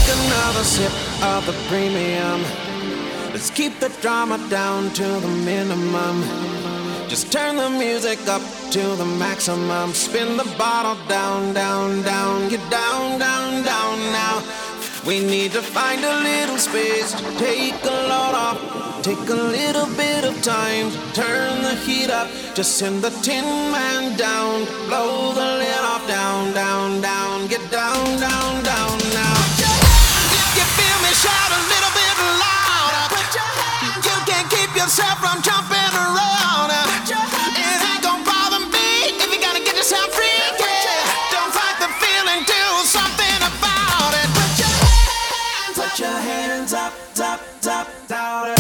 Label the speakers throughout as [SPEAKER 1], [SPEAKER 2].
[SPEAKER 1] another sip of the premium. Let's keep the drama down to the minimum. Just turn the music up to the maximum. Spin the bottle down, down, down. Get down, down, down now. We need to find a little space to take a load off. Take a little bit of time to turn the heat up. Just send the Tin Man down. Blow the lid off. Down, down, down. Get down, down, down now. If you feel me, shout a little bit louder. You can't keep yourself from jumping around. It ain't gonna bother me if you gotta get yourself free. Don't fight the feeling, do something about it. Put your hands up, up, up, louder.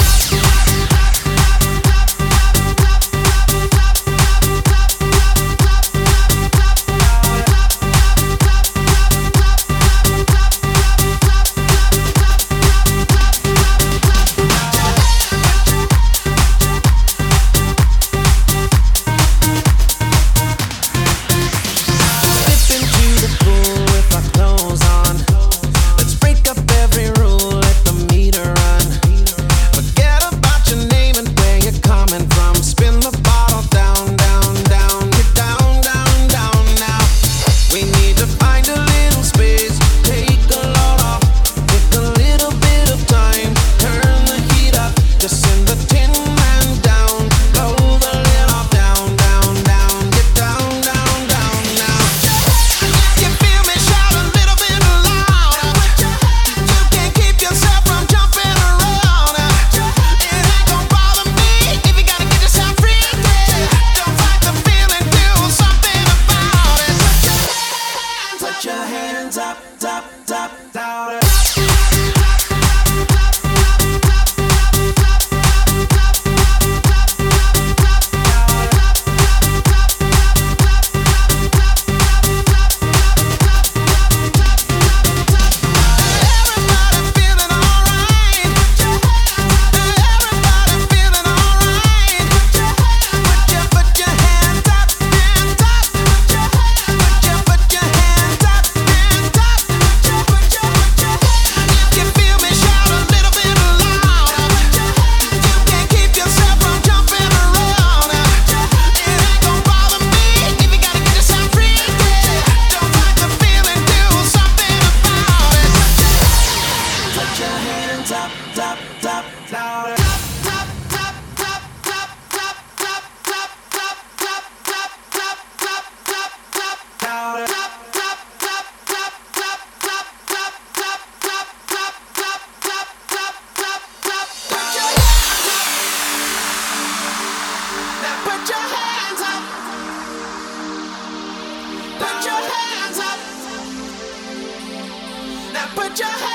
[SPEAKER 1] Put your hands